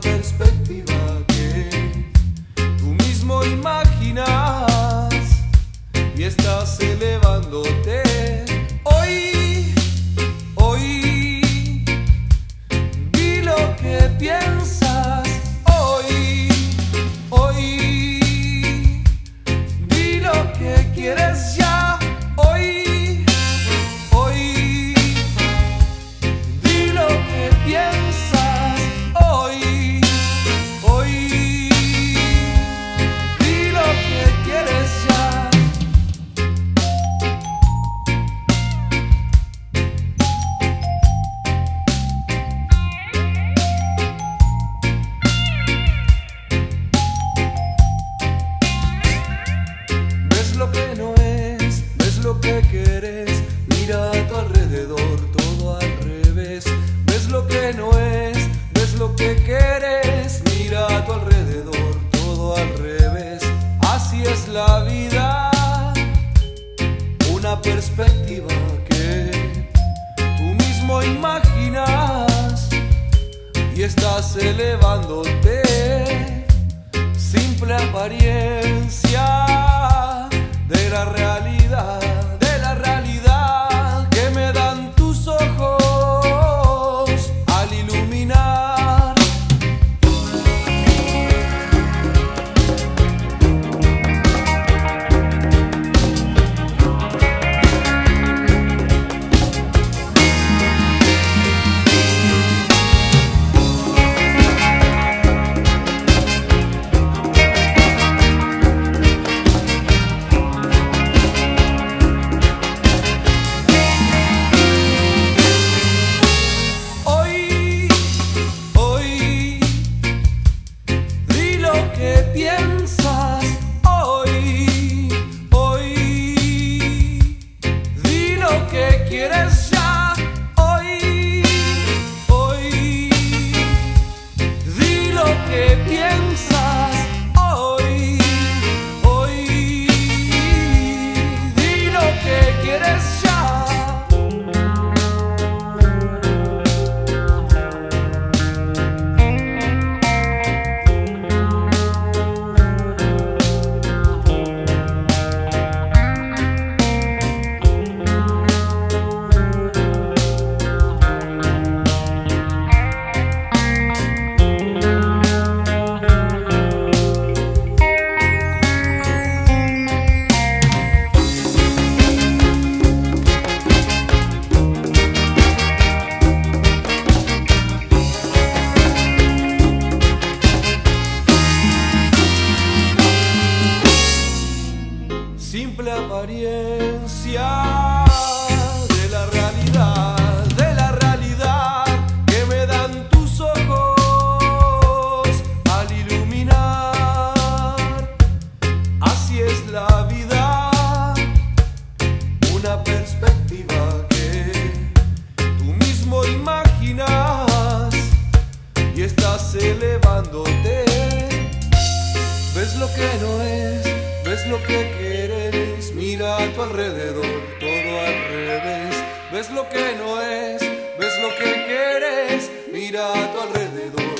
perspectiva que tú mismo imaginas y estás elevándote. Hoy, di lo que piensas. Hoy, di lo que quieres ya. Hoy, di lo que piensas. Hoy, di lo que quieres ya. Ves lo que no es, ves lo que quieres, mira a tu alrededor, todo al revés. Ves lo que no es, ves lo que quieres, mira a tu alrededor, todo al revés. Así es la vida, una perspectiva que tú mismo imaginas y estás elevándote. Simple apariencia de la realidad que me dan tus ojos al iluminar. Piensas hoy, di lo que quieres ya. Hoy, di lo que piensas. Hoy, di lo que quieres ya. Simple apariencia de la realidad que me dan tus ojos al iluminar. Así es la vida, una perspectiva que tú mismo imaginas y estás elevándote. Ves lo que no es, ves lo que quieres, mira a tu alrededor, todo al revés. Ves lo que no es, ves lo que quieres, mira a tu alrededor.